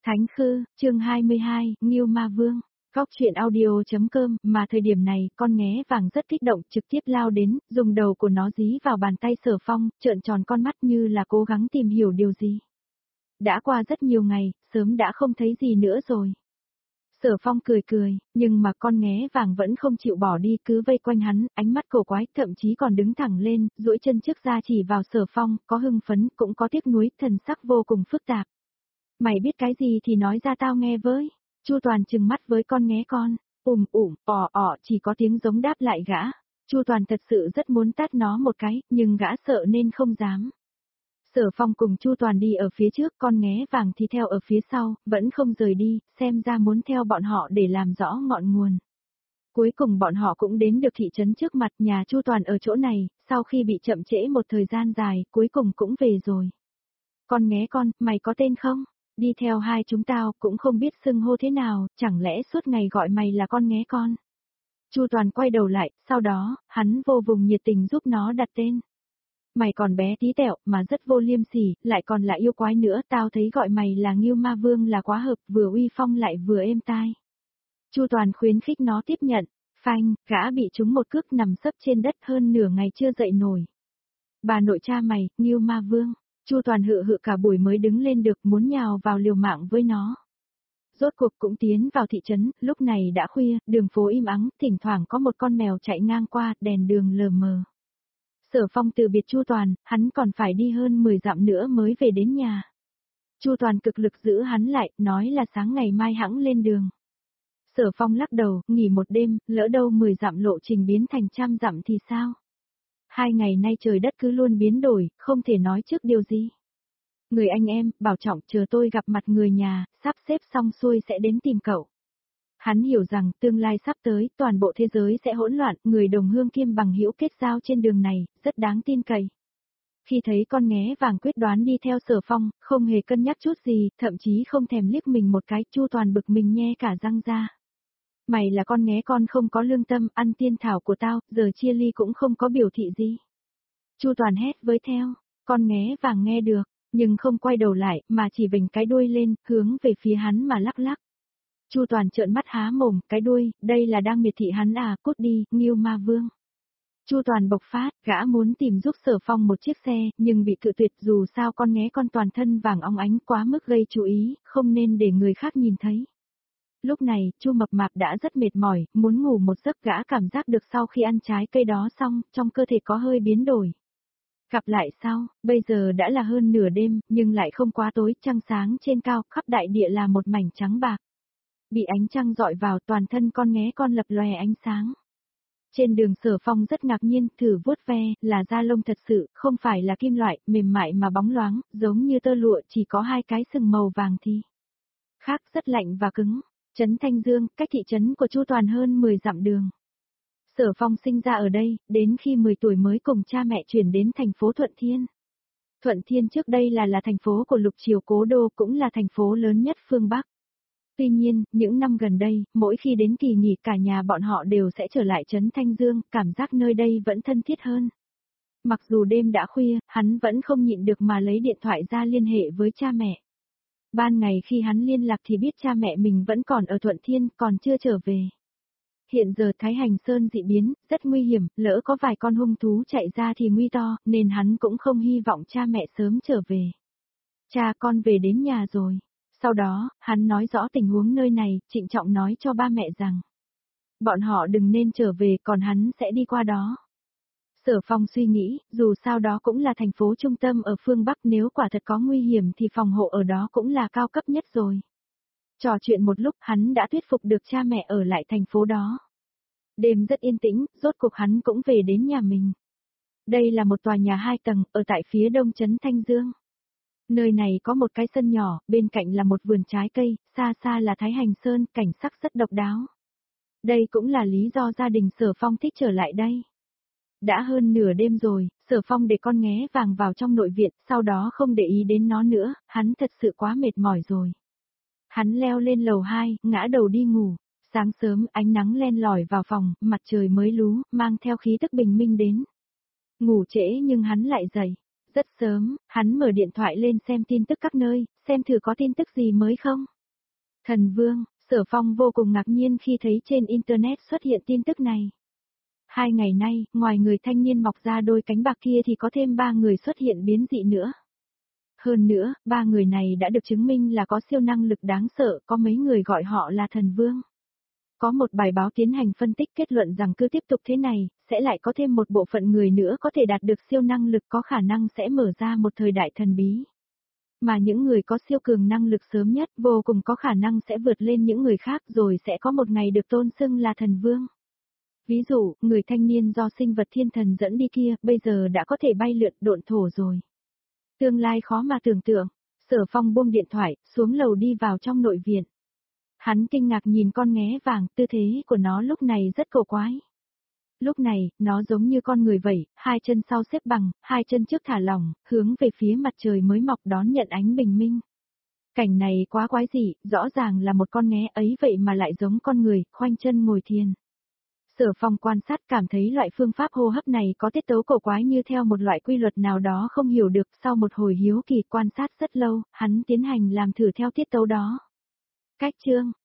Thánh Khư, chương 22, Ngưu Ma Vương. Góc truyện audio.com, mà thời điểm này, con nghé vàng rất kích động, trực tiếp lao đến, dùng đầu của nó dí vào bàn tay Sở Phong, trợn tròn con mắt như là cố gắng tìm hiểu điều gì. Đã qua rất nhiều ngày, sớm đã không thấy gì nữa rồi. Sở Phong cười cười, nhưng mà con nghé vàng vẫn không chịu bỏ đi, cứ vây quanh hắn, ánh mắt cổ quái, thậm chí còn đứng thẳng lên, duỗi chân trước ra chỉ vào Sở Phong, có hưng phấn, cũng có tiếc nuối, thần sắc vô cùng phức tạp. Mày biết cái gì thì nói ra tao nghe với. Chu Toàn trừng mắt với con nghé con, chỉ có tiếng giống đáp lại gã. Chu Toàn thật sự rất muốn tát nó một cái, nhưng gã sợ nên không dám. Sở Phong cùng Chu Toàn đi ở phía trước, con nghé vàng thì theo ở phía sau, vẫn không rời đi, xem ra muốn theo bọn họ để làm rõ ngọn nguồn. Cuối cùng bọn họ cũng đến được thị trấn trước mặt, nhà Chu Toàn ở chỗ này, sau khi bị chậm trễ một thời gian dài, cuối cùng cũng về rồi. Con nghé con, mày có tên không? Đi theo hai chúng tao cũng không biết xưng hô thế nào, chẳng lẽ suốt ngày gọi mày là con nghé con. Chu Toàn quay đầu lại, sau đó, hắn vô cùng nhiệt tình giúp nó đặt tên. Mày còn bé tí tẹo mà rất vô liêm sỉ, lại còn là yêu quái nữa, tao thấy gọi mày là Ngưu Ma Vương là quá hợp, vừa uy phong lại vừa êm tai. Chu Toàn khuyến khích nó tiếp nhận, phanh, gã bị trúng một cước nằm sấp trên đất hơn nửa ngày chưa dậy nổi. Bà nội cha mày, Ngưu Ma Vương. Chu Toàn hự cả buổi mới đứng lên được, muốn nhào vào liều mạng với nó. Rốt cuộc cũng tiến vào thị trấn, lúc này đã khuya, đường phố im ắng, thỉnh thoảng có một con mèo chạy ngang qua, đèn đường lờ mờ. Sở Phong từ biệt Chu Toàn, hắn còn phải đi hơn 10 dặm nữa mới về đến nhà. Chu Toàn cực lực giữ hắn lại, nói là sáng ngày mai hẵng lên đường. Sở Phong lắc đầu, nghỉ một đêm, lỡ đâu 10 dặm lộ trình biến thành trăm dặm thì sao? 2 ngày nay trời đất cứ luôn biến đổi, không thể nói trước điều gì. Người anh em, bảo trọng, chờ tôi gặp mặt người nhà, sắp xếp xong xuôi sẽ đến tìm cậu. Hắn hiểu rằng tương lai sắp tới, toàn bộ thế giới sẽ hỗn loạn, người đồng hương kiêm bằng hữu kết giao trên đường này, rất đáng tin cậy. Khi thấy con nghé vàng quyết đoán đi theo Sở Phong, không hề cân nhắc chút gì, thậm chí không thèm liếc mình một cái, Chu Toàn bực mình nhe cả răng ra. Mày là con nghé con không có lương tâm, ăn tiên thảo của tao, giờ chia ly cũng không có biểu thị gì. Chu Toàn hét với theo, con nghé vàng nghe được, nhưng không quay đầu lại, mà chỉ vểnh cái đuôi lên, hướng về phía hắn mà lắc lắc. Chu Toàn trợn mắt há mồm, cái đuôi, đây là đang miệt thị hắn à, cút đi, Ngưu Ma Vương. Chu Toàn bộc phát, gã muốn tìm giúp Sở Phong một chiếc xe, nhưng bị cự tuyệt, dù sao con nghé con toàn thân vàng óng ánh quá mức gây chú ý, không nên để người khác nhìn thấy. Lúc này, Chu Mập Mạp đã rất mệt mỏi, muốn ngủ một giấc, gã cảm giác được sau khi ăn trái cây đó xong, trong cơ thể có hơi biến đổi. Gặp lại sau, bây giờ đã là hơn nửa đêm, nhưng lại không quá tối, trăng sáng trên cao, khắp đại địa là một mảnh trắng bạc. Bị ánh trăng dọi vào, toàn thân con nghé con lập lòe ánh sáng. Trên đường Sở Phong rất ngạc nhiên, thử vuốt ve, là da lông thật sự, không phải là kim loại, mềm mại mà bóng loáng, giống như tơ lụa, chỉ có hai cái sừng màu vàng thì. Khác rất lạnh và cứng. Trấn Thanh Dương, cách thị trấn của Chu Toàn hơn 10 dặm đường. Sở Phong sinh ra ở đây, đến khi 10 tuổi mới cùng cha mẹ chuyển đến thành phố Thuận Thiên. Thuận Thiên trước đây là thành phố của Lục Triều Cố Đô, cũng là thành phố lớn nhất phương Bắc. Tuy nhiên, những năm gần đây, mỗi khi đến kỳ nghỉ cả nhà bọn họ đều sẽ trở lại Trấn Thanh Dương, cảm giác nơi đây vẫn thân thiết hơn. Mặc dù đêm đã khuya, hắn vẫn không nhịn được mà lấy điện thoại ra liên hệ với cha mẹ. Ban ngày khi hắn liên lạc thì biết cha mẹ mình vẫn còn ở Thuận Thiên, còn chưa trở về. Hiện giờ Thái Hành Sơn dị biến, rất nguy hiểm, lỡ có vài con hung thú chạy ra thì nguy to, nên hắn cũng không hy vọng cha mẹ sớm trở về. Cha, con về đến nhà rồi. Sau đó, hắn nói rõ tình huống nơi này, trịnh trọng nói cho ba mẹ rằng bọn họ đừng nên trở về, còn hắn sẽ đi qua đó. Sở Phong suy nghĩ, dù sao đó cũng là thành phố trung tâm ở phương Bắc, nếu quả thật có nguy hiểm thì phòng hộ ở đó cũng là cao cấp nhất rồi. Trò chuyện một lúc, hắn đã thuyết phục được cha mẹ ở lại thành phố đó. Đêm rất yên tĩnh, rốt cuộc hắn cũng về đến nhà mình. Đây là một tòa nhà 2 tầng, ở tại phía đông trấn Thanh Dương. Nơi này có một cái sân nhỏ, bên cạnh là một vườn trái cây, xa xa là Thái Hành Sơn, cảnh sắc rất độc đáo. Đây cũng là lý do gia đình Sở Phong thích trở lại đây. Đã hơn nửa đêm rồi, Sở Phong để con nghé vàng vào trong nội viện, sau đó không để ý đến nó nữa, hắn thật sự quá mệt mỏi rồi. Hắn leo lên lầu 2, ngã đầu đi ngủ. Sáng sớm, ánh nắng len lỏi vào phòng, mặt trời mới lú, mang theo khí tức bình minh đến. Ngủ trễ nhưng hắn lại dậy. Rất sớm, hắn mở điện thoại lên xem tin tức các nơi, xem thử có tin tức gì mới không. Thần Vương, Sở Phong vô cùng ngạc nhiên khi thấy trên Internet xuất hiện tin tức này. 2 ngày nay, ngoài người thanh niên mọc ra đôi cánh bạc kia thì có thêm 3 người xuất hiện biến dị nữa. Hơn nữa, 3 người này đã được chứng minh là có siêu năng lực đáng sợ, có mấy người gọi họ là thần vương. Có một bài báo tiến hành phân tích kết luận rằng cứ tiếp tục thế này, sẽ lại có thêm một bộ phận người nữa có thể đạt được siêu năng lực có khả năng sẽ mở ra một thời đại thần bí. Mà những người có siêu cường năng lực sớm nhất vô cùng có khả năng sẽ vượt lên những người khác rồi sẽ có một ngày được tôn xưng là thần vương. Ví dụ, người thanh niên do sinh vật thiên thần dẫn đi kia bây giờ đã có thể bay lượn độn thổ rồi. Tương lai khó mà tưởng tượng. Sở Phong buông điện thoại, xuống lầu đi vào trong nội viện. Hắn kinh ngạc nhìn con nghé vàng, tư thế của nó lúc này rất cổ quái. Lúc này, nó giống như con người vậy, 2 chân sau xếp bằng, 2 chân trước thả lỏng, hướng về phía mặt trời mới mọc đón nhận ánh bình minh. Cảnh này quá quái dị, rõ ràng là một con nghé ấy vậy mà lại giống con người, khoanh chân ngồi thiền. Sở Phong quan sát cảm thấy loại phương pháp hô hấp này có tiết tấu cổ quái như theo một loại quy luật nào đó không hiểu được. Sau một hồi hiếu kỳ quan sát rất lâu, hắn tiến hành làm thử theo tiết tấu đó. Cách chương